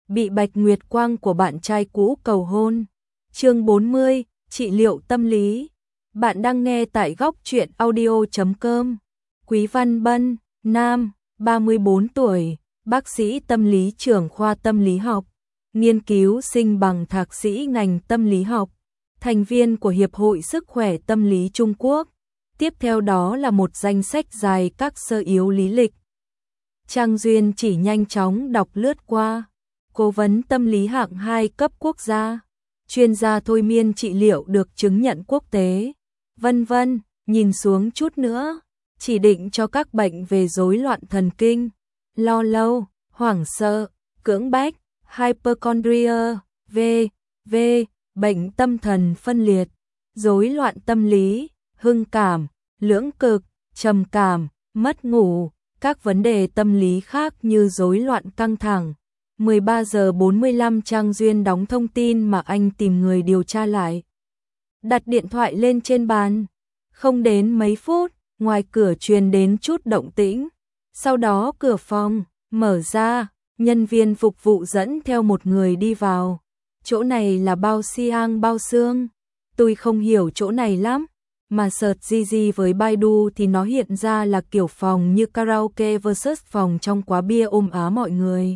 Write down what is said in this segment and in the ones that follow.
bị Bạch Nguyệt Quang của bạn trai cũ cầu hôn. Chương 40, trị liệu tâm lý. Bạn đang nghe tại góc truyện audio.com. Quý Văn Bân, nam, 34 tuổi, bác sĩ tâm lý trưởng khoa tâm lý học, nghiên cứu sinh bằng thạc sĩ ngành tâm lý học, thành viên của Hiệp hội Sức khỏe Tâm lý Trung Quốc. Tiếp theo đó là một danh sách dài các sơ yếu lý lịch. Trang Duyên chỉ nhanh chóng đọc lướt qua. Cố vấn tâm lý hạng 2 cấp quốc gia, chuyên gia thôi miên trị liệu được chứng nhận quốc tế, vân vân, nhìn xuống chút nữa, chỉ định cho các bệnh về rối loạn thần kinh, lo âu, hoảng sợ, cưỡng bách, hypochondria, v.v., bệnh tâm thần phân liệt, rối loạn tâm lý, hưng cảm, lưỡng cực, trầm cảm, mất ngủ, các vấn đề tâm lý khác như rối loạn căng thẳng. 13 giờ 45 Trang Duyên đóng thông tin mà anh tìm người điều tra lại. Đặt điện thoại lên trên bàn. Không đến mấy phút, ngoài cửa truyền đến chút động tĩnh. Sau đó cửa phòng mở ra, nhân viên phục vụ dẫn theo một người đi vào. Chỗ này là bao xiang bao xương. Tôi không hiểu chỗ này lắm, mà search GG với Baidu thì nó hiện ra là kiểu phòng như karaoke versus phòng trong quán bia ôm á mọi người.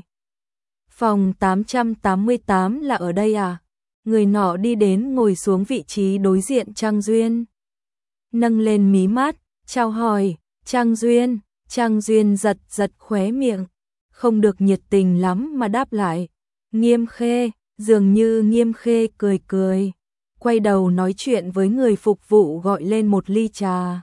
Phòng 888 là ở đây à? Người nọ đi đến ngồi xuống vị trí đối diện Trang Duyên. Nâng lên mí mắt, chào hỏi, Trang Duyên. Trang Duyên giật giật khóe miệng, không được nhiệt tình lắm mà đáp lại. Nghiêm Khê, dường như Nghiêm Khê cười cười, quay đầu nói chuyện với người phục vụ gọi lên một ly trà.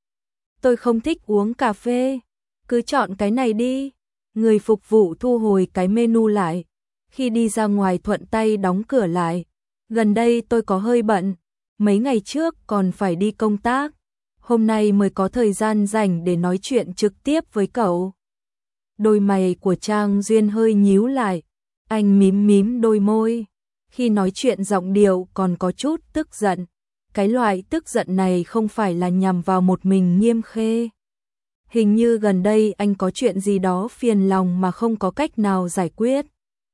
Tôi không thích uống cà phê, cứ chọn cái này đi. Người phục vụ thu hồi cái menu lại, khi đi ra ngoài thuận tay đóng cửa lại. Gần đây tôi có hơi bận, mấy ngày trước còn phải đi công tác, hôm nay mới có thời gian rảnh để nói chuyện trực tiếp với cậu. Đôi mày của Trang Duyên hơi nhíu lại, anh mím mím đôi môi, khi nói chuyện giọng điệu còn có chút tức giận. Cái loại tức giận này không phải là nhằm vào một mình Nghiêm Khê. Hình như gần đây anh có chuyện gì đó phiền lòng mà không có cách nào giải quyết.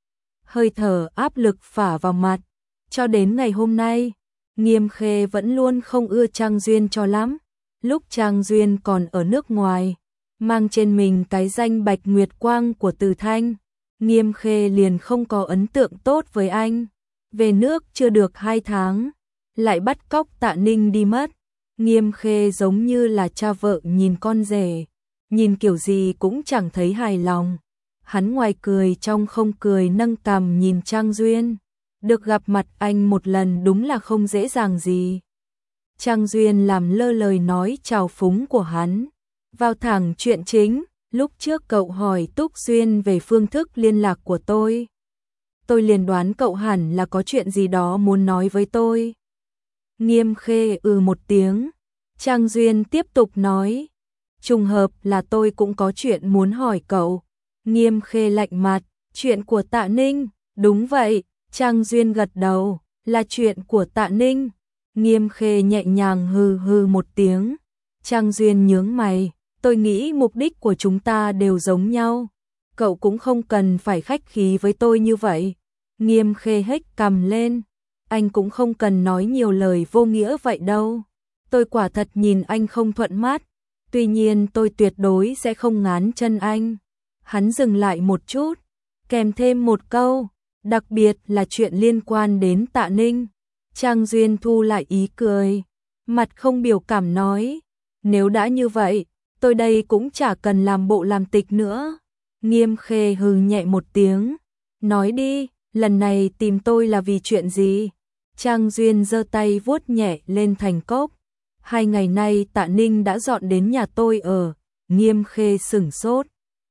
Hơi thở áp lực phả vào mặt. Cho đến ngày hôm nay, Nghiêm Khê vẫn luôn không ưa Trang Duyên cho lắm. Lúc Trang Duyên còn ở nước ngoài, mang trên mình cái danh Bạch Nguyệt Quang của Từ Thanh, Nghiêm Khê liền không có ấn tượng tốt với anh. Về nước chưa được 2 tháng, lại bắt cóc Tạ Ninh đi mất. Nghiêm Khê giống như là cha vợ nhìn con rể, nhìn kiểu gì cũng chẳng thấy hài lòng. Hắn ngoài cười trong không cười nâng cằm nhìn Trang Duyên. Được gặp mặt anh một lần đúng là không dễ dàng gì. Trang Duyên làm lơ lời nói trào phúng của hắn. Vào thẳng chuyện chính, lúc trước cậu hỏi Túc Duyên về phương thức liên lạc của tôi. Tôi liền đoán cậu hẳn là có chuyện gì đó muốn nói với tôi. Nghiêm Khê một tiếng. Trang Duyên tiếp tục nói. Trùng hợp là tôi cũng có chuyện muốn hỏi cậu. Nghiêm Khê lạnh mặt. Chuyện của Tạ Ninh. Đúng vậy. Trang Duyên gật đầu. Là chuyện của Tạ Ninh. Nghiêm Khê nhẹ nhàng hừ hừ một tiếng. Trang Duyên nhướng mày. Tôi nghĩ mục đích của chúng ta đều giống nhau. Cậu cũng không cần phải khách khí với tôi như vậy. Nghiêm Khê hếch cằm lên. Anh cũng không cần nói nhiều lời vô nghĩa vậy đâu. Tôi quả thật nhìn anh không thuận mắt. Tuy nhiên tôi tuyệt đối sẽ không ngán chân anh. Hắn dừng lại một chút, kèm thêm một câu, đặc biệt là chuyện liên quan đến Tạ Ninh. Trang Duyên thu lại ý cười, mặt không biểu cảm nói, nếu đã như vậy, tôi đây cũng chả cần làm bộ làm tịch nữa. Nghiêm Khê hừ nhẹ một tiếng, nói đi, lần này tìm tôi là vì chuyện gì? Trang Duyên giơ tay vuốt nhẹ lên thành cốc. 2 ngày nay Tạ Ninh đã dọn đến nhà tôi ở. Nghiêm Khê sửng sốt.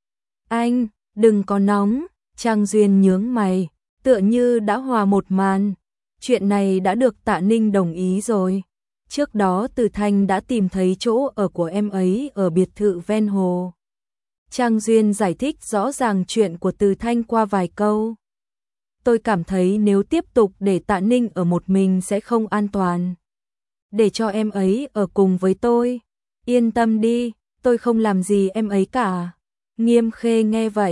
Anh, đừng có nóng. Trang Duyên nhướng mày, tựa như đã hòa một màn. Chuyện này đã được Tạ Ninh đồng ý rồi. Trước đó Từ Thanh đã tìm thấy chỗ ở của em ấy ở biệt thự ven hồ. Trang Duyên giải thích rõ ràng chuyện của Từ Thanh qua vài câu. Tôi cảm thấy nếu tiếp tục để Tạ Ninh ở một mình sẽ không an toàn. Để cho em ấy ở cùng với tôi. Yên tâm đi, tôi không làm gì em ấy cả. Nghiêm Khê nghe vậy,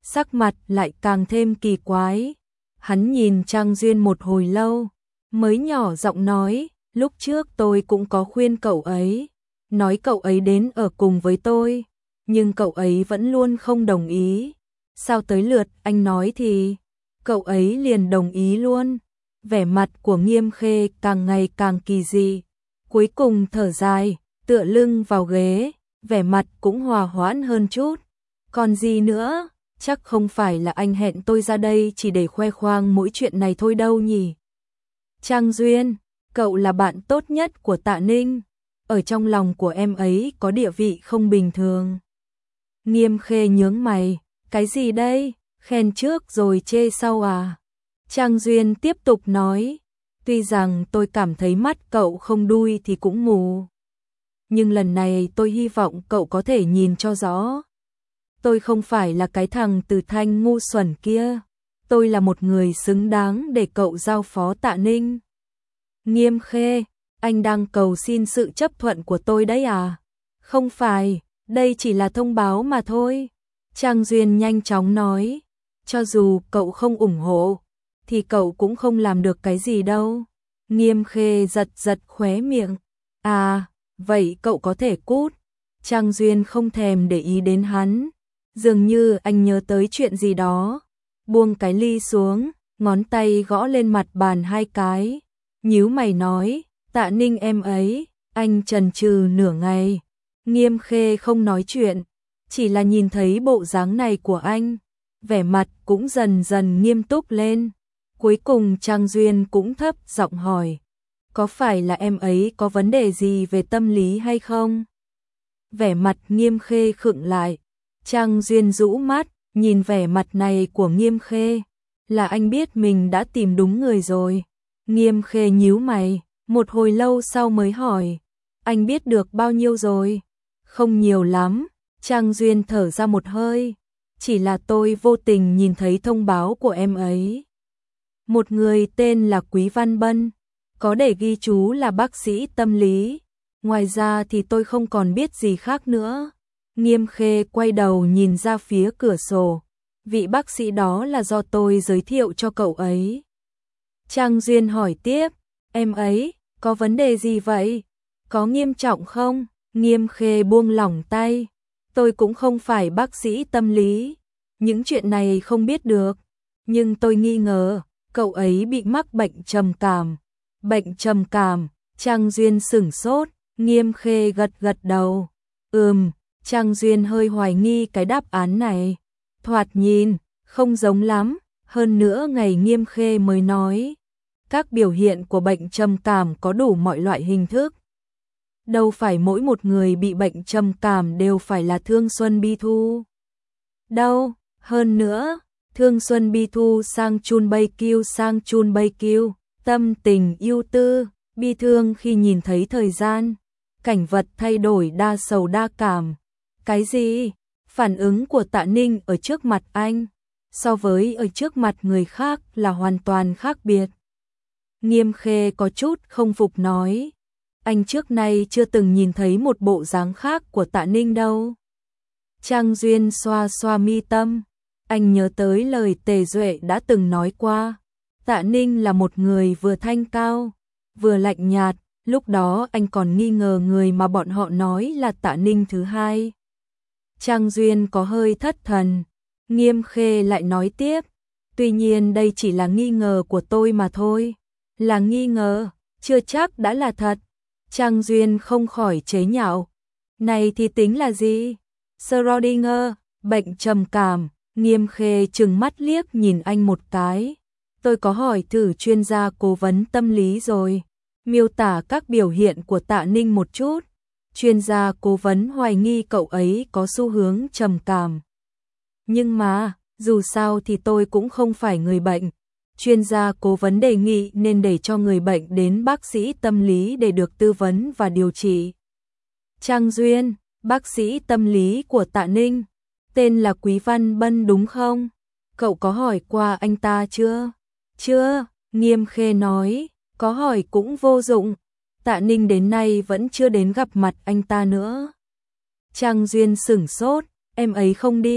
sắc mặt lại càng thêm kỳ quái. Hắn nhìn Trang Duyên một hồi lâu, mới nhỏ giọng nói, lúc trước tôi cũng có khuyên cậu ấy, nói cậu ấy đến ở cùng với tôi, nhưng cậu ấy vẫn luôn không đồng ý. Sao tới lượt anh nói thì cậu ấy liền đồng ý luôn. Vẻ mặt của Nghiêm Khê càng ngày càng kỳ dị, cuối cùng thở dài, tựa lưng vào ghế, vẻ mặt cũng hòa hoãn hơn chút. Còn gì nữa, chắc không phải là anh hẹn tôi ra đây chỉ để khoe khoang mỗi chuyện này thôi đâu nhỉ. Trang Duyên, cậu là bạn tốt nhất của Tạ Ninh, ở trong lòng của em ấy có địa vị không bình thường. Nghiêm Khê nhướng mày, cái gì đây, khen trước rồi chê sau à? Trang Duyên tiếp tục nói, tuy rằng tôi cảm thấy mắt cậu không đuôi thì cũng mù, nhưng lần này tôi hy vọng cậu có thể nhìn cho rõ. Tôi không phải là cái thằng Từ Thanh ngu xuẩn kia, tôi là một người xứng đáng để cậu giao phó Tạ Ninh. Nghiêm Khê, anh đang cầu xin sự chấp thuận của tôi đấy à? Không phải, đây chỉ là thông báo mà thôi. Trang Duyên nhanh chóng nói, cho dù cậu không ủng hộ, thì cậu cũng không làm được cái gì đâu. Nghiêm Khê giật giật khóe miệng, à, vậy cậu có thể cút. Trang Duyên không thèm để ý đến hắn, dường như anh nhớ tới chuyện gì đó, buông cái ly xuống, ngón tay gõ lên mặt bàn 2 cái, nhíu mày nói, Tạ Ninh em ấy. Anh chần chừ nửa ngày, Nghiêm Khê không nói chuyện, chỉ là nhìn thấy bộ dáng này của anh, vẻ mặt cũng dần dần nghiêm túc lên. Cuối cùng Trang Duyên cũng thấp giọng hỏi, có phải là em ấy có vấn đề gì về tâm lý hay không? Vẻ mặt Nghiêm Khê khựng lại, Trang Duyên rũ mắt, nhìn vẻ mặt này của Nghiêm Khê, là anh biết mình đã tìm đúng người rồi. Nghiêm Khê nhíu mày, một hồi lâu sau mới hỏi, anh biết được bao nhiêu rồi? Không nhiều lắm. Trang Duyên thở ra một hơi, chỉ là tôi vô tình nhìn thấy thông báo của em ấy. Một người tên là Quý Văn Bân, có để ghi chú là bác sĩ tâm lý, ngoài ra thì tôi không còn biết gì khác nữa. Nghiêm Khê quay đầu nhìn ra phía cửa sổ, vị bác sĩ đó là do tôi giới thiệu cho cậu ấy. Trang Duyên hỏi tiếp, em ấy có vấn đề gì vậy? Có nghiêm trọng không? Nghiêm Khê buông lỏng tay, tôi cũng không phải bác sĩ tâm lý, những chuyện này không biết được, nhưng tôi nghi ngờ cậu ấy bị mắc bệnh trầm cảm. Bệnh trầm cảm? Trang Duyên sửng sốt, Nghiêm Khê gật gật đầu. Trang Duyên hơi hoài nghi cái đáp án này, thoạt nhìn không giống lắm, hơn nữa ngày Nghiêm Khê mới nói, các biểu hiện của bệnh trầm cảm có đủ mọi loại hình thức. Đâu phải mỗi một người bị bệnh trầm cảm đều phải là thương xuân bi thu. Đâu, hơn nữa, thương xuân bi thu sang chun bay kiêu, tâm tình yêu tư, bi thương khi nhìn thấy thời gian, cảnh vật thay đổi đa sầu đa cảm. Cái gì? Phản ứng của Tạ Ninh ở trước mặt anh, so với ở trước mặt người khác là hoàn toàn khác biệt. Nghiêm Khê có chút không phục nói, anh trước nay chưa từng nhìn thấy một bộ dáng khác của Tạ Ninh đâu. Trang Duyên xoa xoa mi tâm, anh nhớ tới lời Tề Duệ đã từng nói qua, Tạ Ninh là một người vừa thanh cao, vừa lạnh nhạt, lúc đó anh còn nghi ngờ người mà bọn họ nói là Tạ Ninh thứ hai. Trang Duyên có hơi thất thần, Nghiêm Khê lại nói tiếp, tuy nhiên đây chỉ là nghi ngờ của tôi mà thôi, là nghi ngờ, chưa chắc đã là thật. Trang Duyên không khỏi chế nhạo, này thì tính là gì? Schrödinger, bệnh trầm cảm. Nghiêm Khê trừng mắt liếc nhìn anh một cái, tôi có hỏi thử chuyên gia cố vấn tâm lý rồi, miêu tả các biểu hiện của Tạ Ninh một chút. Chuyên gia cố vấn hoài nghi cậu ấy có xu hướng trầm cảm. Nhưng mà, dù sao thì tôi cũng không phải người bệnh. Chuyên gia cố vấn đề nghị nên để cho người bệnh đến bác sĩ tâm lý để được tư vấn và điều trị. Trang Duyên, bác sĩ tâm lý của Tạ Ninh, tên là Quý Văn Bân đúng không? Cậu có hỏi qua anh ta chưa? Chưa, Nghiêm Khê nói, có hỏi cũng vô dụng. Tạ Ninh đến nay vẫn chưa đến gặp mặt anh ta nữa. Trang Duyên sửng sốt, em ấy không đi,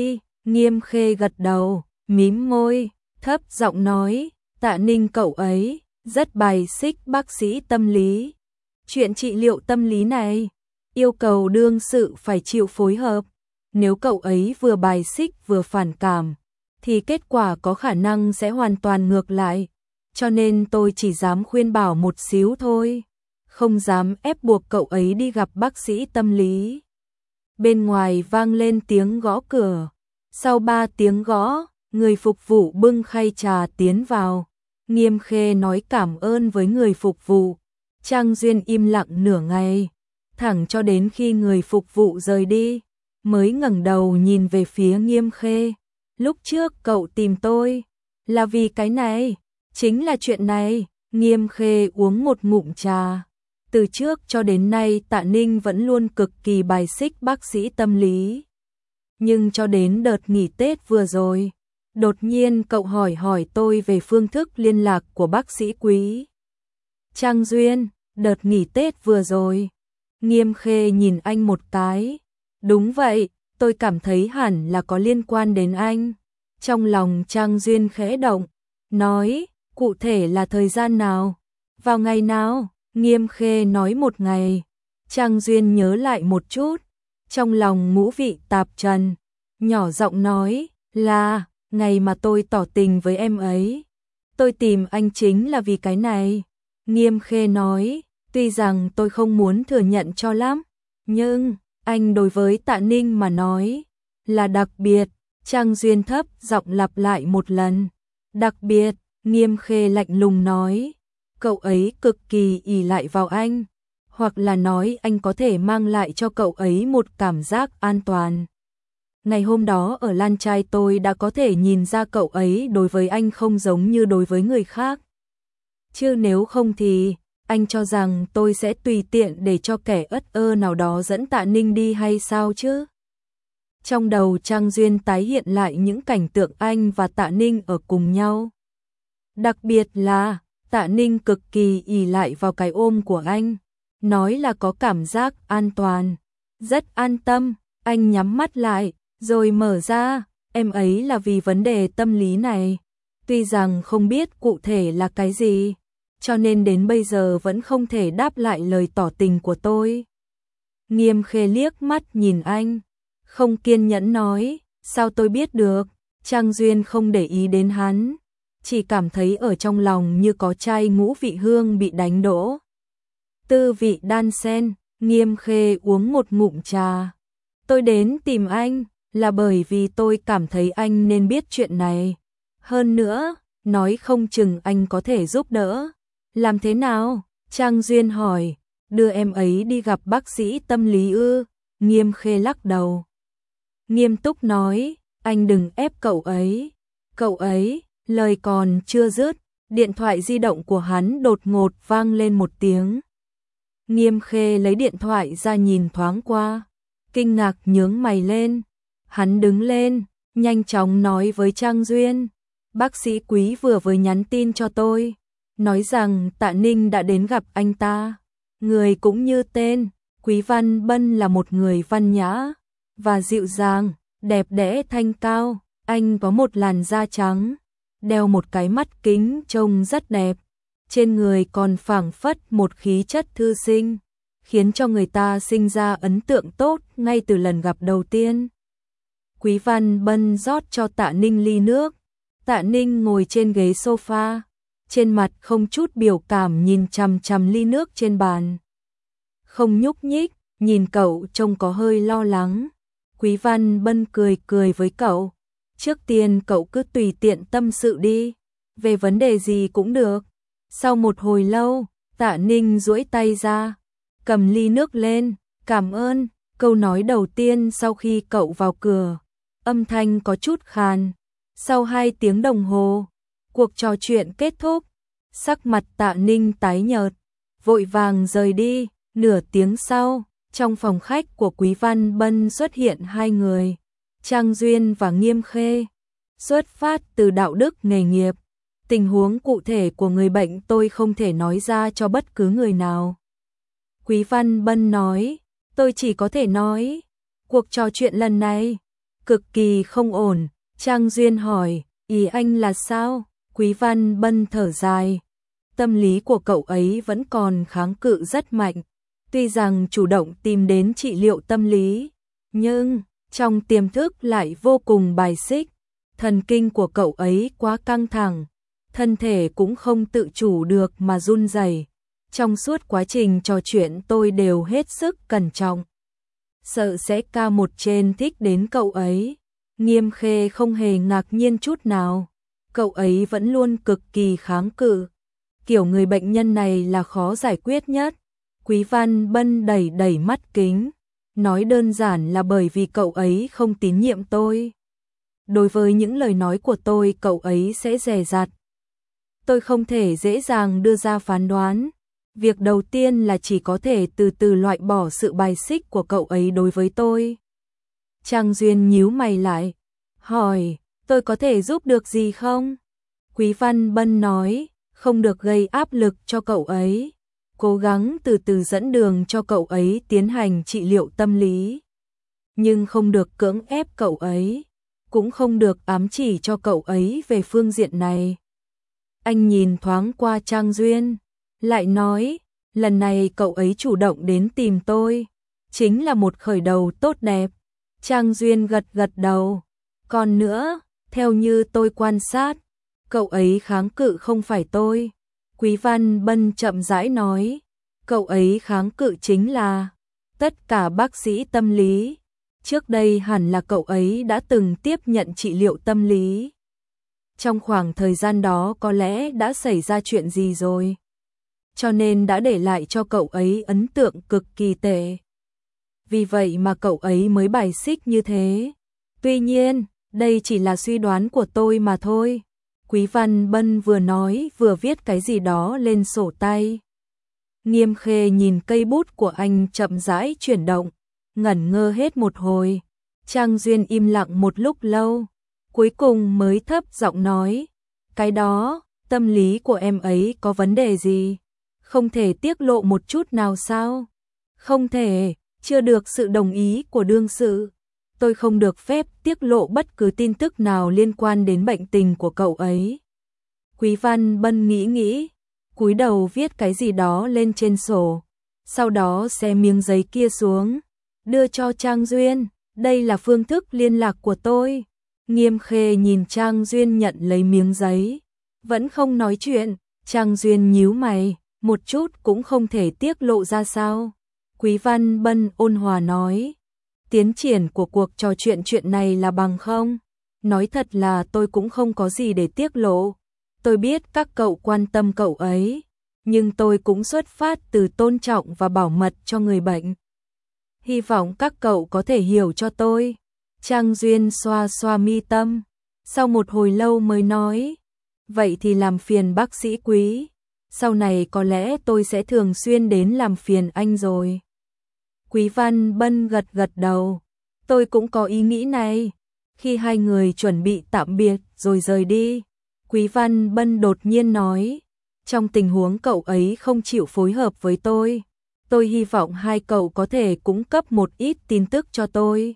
Nghiêm Khê gật đầu, mím môi, thấp giọng nói, Tạ Ninh cậu ấy rất bài xích bác sĩ tâm lý. Chuyện trị liệu tâm lý này yêu cầu đương sự phải chịu phối hợp. Nếu cậu ấy vừa bài xích vừa phản cảm, thì kết quả có khả năng sẽ hoàn toàn ngược lại. Cho nên tôi chỉ dám khuyên bảo một xíu thôi, không dám ép buộc cậu ấy đi gặp bác sĩ tâm lý. Bên ngoài vang lên tiếng gõ cửa. Sau 3 tiếng gõ, người phục vụ bưng khay trà tiến vào. Nghiêm Khê nói cảm ơn với người phục vụ. Trang Duyên im lặng nửa ngày, thẳng cho đến khi người phục vụ rời đi, mới ngẩng đầu nhìn về phía Nghiêm Khê. Lúc trước cậu tìm tôi là vì cái này, chính là chuyện này. Nghiêm Khê uống một ngụm trà. Từ trước cho đến nay Tạ Ninh vẫn luôn cực kỳ bài xích bác sĩ tâm lý. Nhưng cho đến đợt nghỉ Tết vừa rồi, đột nhiên cậu hỏi tôi về phương thức liên lạc của bác sĩ Quý. Trang Duyên, đợt nghỉ Tết vừa rồi. Nghiêm Khê nhìn anh một cái. Đúng vậy, tôi cảm thấy hẳn là có liên quan đến anh. Trong lòng Trang Duyên khẽ động, nói, cụ thể là thời gian nào? Vào ngày nào? Nghiêm Khê nói một ngày. Trang Duyên nhớ lại một chút, trong lòng ngũ vị tạp trần, nhỏ giọng nói, là ngày mà tôi tỏ tình với em ấy. Tôi tìm anh chính là vì cái này. Nghiêm Khê nói, tuy rằng tôi không muốn thừa nhận cho lắm, nhưng anh đối với Tạ Ninh mà nói là đặc biệt. Trang Duyên thấp giọng lặp lại một lần. Đặc biệt. Nghiêm Khê lạnh lùng nói, cậu ấy cực kỳ ỷ lại vào anh, hoặc là nói anh có thể mang lại cho cậu ấy một cảm giác an toàn. Ngày hôm đó ở Lan Trai tôi đã có thể nhìn ra cậu ấy đối với anh không giống như đối với người khác. Chứ nếu không thì anh cho rằng tôi sẽ tùy tiện để cho kẻ ất ơ nào đó dẫn Tạ Ninh đi hay sao chứ? Trong đầu Trang Duyên tái hiện lại những cảnh tượng anh và Tạ Ninh ở cùng nhau. Đặc biệt là Tạ Ninh cực kỳ ỷ lại vào cái ôm của anh, nói là có cảm giác an toàn, rất an tâm. Anh nhắm mắt lại, rồi mở ra, em ấy là vì vấn đề tâm lý này. Tuy rằng không biết cụ thể là cái gì, cho nên đến bây giờ vẫn không thể đáp lại lời tỏ tình của tôi. Nghiêm Khê liếc mắt nhìn anh, không kiên nhẫn nói, sao tôi biết được? Trang Duyên không để ý đến hắn, chỉ cảm thấy ở trong lòng như có chai ngũ vị hương bị đánh đổ. Tư vị đan xen. Nghiêm Khê uống một ngụm trà. Tôi đến tìm anh là bởi vì tôi cảm thấy anh nên biết chuyện này. Hơn nữa, nói không chừng anh có thể giúp đỡ. Làm thế nào? Trang Duyên hỏi. Đưa em ấy đi gặp bác sĩ tâm lý ư? Nghiêm Khê lắc đầu. Nghiêm túc nói, anh đừng ép cậu ấy. Cậu ấy, lời còn chưa dứt, điện thoại di động của hắn đột ngột vang lên một tiếng. Nghiêm Khê lấy điện thoại ra nhìn thoáng qua, kinh ngạc nhướng mày lên. Hắn đứng lên, nhanh chóng nói với Trang Duyên, bác sĩ Quý vừa mới nhắn tin cho tôi, nói rằng Tạ Ninh đã đến gặp anh ta. Người cũng như tên, Quý Văn Bân là một người văn nhã và dịu dàng, đẹp đẽ thanh cao. Anh có một làn da trắng, đeo một cái mắt kính trông rất đẹp, trên người còn phảng phất một khí chất thư sinh, khiến cho người ta sinh ra ấn tượng tốt ngay từ lần gặp đầu tiên. Quý Văn Bân rót cho Tạ Ninh ly nước. Tạ Ninh ngồi trên ghế sofa, trên mặt không chút biểu cảm nhìn chằm chằm ly nước trên bàn. Không nhúc nhích, nhìn cậu trông có hơi lo lắng. Quý Văn Bân cười cười với cậu. Trước tiên cậu cứ tùy tiện tâm sự đi, về vấn đề gì cũng được. Sau một hồi lâu, Tạ Ninh duỗi tay ra, cầm ly nước lên, cảm ơn. Câu nói đầu tiên sau khi cậu vào cửa, âm thanh có chút khàn. Sau 2 tiếng đồng hồ, cuộc trò chuyện kết thúc, sắc mặt Tạ Ninh tái nhợt, vội vàng rời đi. Nửa tiếng sau, trong phòng khách của Quý Văn Bân xuất hiện 2 người, Trang Duyên và Nghiêm Khê. Xuất phát từ đạo đức nghề nghiệp, tình huống cụ thể của người bệnh tôi không thể nói ra cho bất cứ người nào. Quý Văn Bân nói, tôi chỉ có thể nói, cuộc trò chuyện lần này cực kỳ không ổn. Trang Duyên hỏi, ý anh là sao? Quý Văn Bân thở dài. Tâm lý của cậu ấy vẫn còn kháng cự rất mạnh. Tuy rằng chủ động tìm đến trị liệu tâm lý, nhưng trong tiềm thức lại vô cùng bài xích. Thần kinh của cậu ấy quá căng thẳng, thân thể cũng không tự chủ được mà run rẩy. Trong suốt quá trình trò chuyện tôi đều hết sức cẩn trọng, sợ sẽ ca một trên thích đến cậu ấy. Nghiêm Khê không hề ngạc nhiên chút nào, cậu ấy vẫn luôn cực kỳ kháng cự. Kiểu người bệnh nhân này là khó giải quyết nhất. Quý Văn Bân đẩy đẩy mắt kính, nói đơn giản là bởi vì cậu ấy không tín nhiệm tôi. Đối với những lời nói của tôi cậu ấy sẽ dè dặt. Tôi không thể dễ dàng đưa ra phán đoán. Việc đầu tiên là chỉ có thể từ từ loại bỏ sự bài xích của cậu ấy đối với tôi. Trang Duyên nhíu mày lại, hỏi, tôi có thể giúp được gì không? Quý Văn Bân nói, không được gây áp lực cho cậu ấy. Cố gắng từ từ dẫn đường cho cậu ấy tiến hành trị liệu tâm lý. Nhưng không được cưỡng ép cậu ấy, cũng không được ám chỉ cho cậu ấy về phương diện này. Anh nhìn thoáng qua Trang Duyên, lại nói, lần này cậu ấy chủ động đến tìm tôi, chính là một khởi đầu tốt đẹp. Trang Duyên gật gật đầu. Còn nữa, theo như tôi quan sát, cậu ấy kháng cự không phải tôi. Quý Văn Bân chậm rãi nói, cậu ấy kháng cự chính là tất cả bác sĩ tâm lý. Trước đây hẳn là cậu ấy đã từng tiếp nhận trị liệu tâm lý. Trong khoảng thời gian đó có lẽ đã xảy ra chuyện gì rồi, cho nên đã để lại cho cậu ấy ấn tượng cực kỳ tệ. Vì vậy mà cậu ấy mới bài xích như thế. Tuy nhiên, đây chỉ là suy đoán của tôi mà thôi. Quý Văn Bân vừa nói vừa viết cái gì đó lên sổ tay. Nghiêm Khê nhìn cây bút của anh chậm rãi chuyển động, ngẩn ngơ hết một hồi. Trang Duyên im lặng một lúc lâu, cuối cùng mới thấp giọng nói, cái đó, tâm lý của em ấy có vấn đề gì? Không thể tiết lộ một chút nào sao? Không thể, chưa được sự đồng ý của đương sự. Tôi không được phép tiết lộ bất cứ tin tức nào liên quan đến bệnh tình của cậu ấy. Quý Văn Bân nghĩ, cúi đầu viết cái gì đó lên trên sổ, sau đó xé miếng giấy kia xuống, đưa cho Trang Duyên, đây là phương thức liên lạc của tôi. Nghiêm Khê nhìn Trang Duyên nhận lấy miếng giấy, vẫn không nói chuyện. Trang Duyên nhíu mày, một chút cũng không thể tiết lộ ra sao? Quý Văn Bân ôn hòa nói, tiến triển của cuộc trò chuyện này là bằng không? Nói thật là tôi cũng không có gì để tiết lộ. Tôi biết các cậu quan tâm cậu ấy, nhưng tôi cũng xuất phát từ tôn trọng và bảo mật cho người bệnh. Hy vọng các cậu có thể hiểu cho tôi. Trang Duyên xoa xoa mi tâm, sau một hồi lâu mới nói, vậy thì làm phiền bác sĩ Quý. Sau này có lẽ tôi sẽ thường xuyên đến làm phiền anh rồi. Quý Văn Bân gật gật đầu, tôi cũng có ý nghĩ này. Khi hai người chuẩn bị tạm biệt rồi rời đi, Quý Văn Bân đột nhiên nói, trong tình huống cậu ấy không chịu phối hợp với tôi hy vọng hai cậu có thể cung cấp một ít tin tức cho tôi.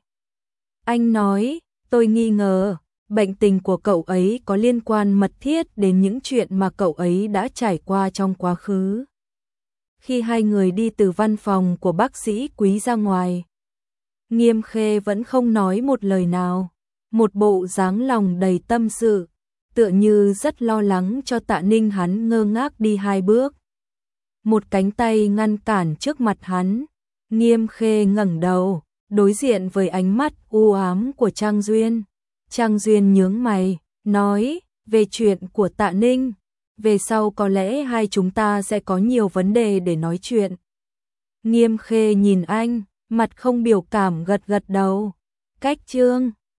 Anh nói, tôi nghi ngờ, bệnh tình của cậu ấy có liên quan mật thiết đến những chuyện mà cậu ấy đã trải qua trong quá khứ. Khi hai người đi từ văn phòng của bác sĩ Quý ra ngoài, Nghiêm Khê vẫn không nói một lời nào, một bộ dáng lòng đầy tâm sự, tựa như rất lo lắng cho Tạ Ninh. Hắn ngơ ngác đi hai bước, một cánh tay ngăn cản trước mặt hắn. Nghiêm Khê ngẩng đầu, đối diện với ánh mắt u ám của Trang Duyên. Trang Duyên nhướng mày, nói, về chuyện của Tạ Ninh, về sau có lẽ hai chúng ta sẽ có nhiều vấn đề để nói chuyện. Nghiêm Khê nhìn anh, mặt không biểu cảm gật gật đầu. Cách chương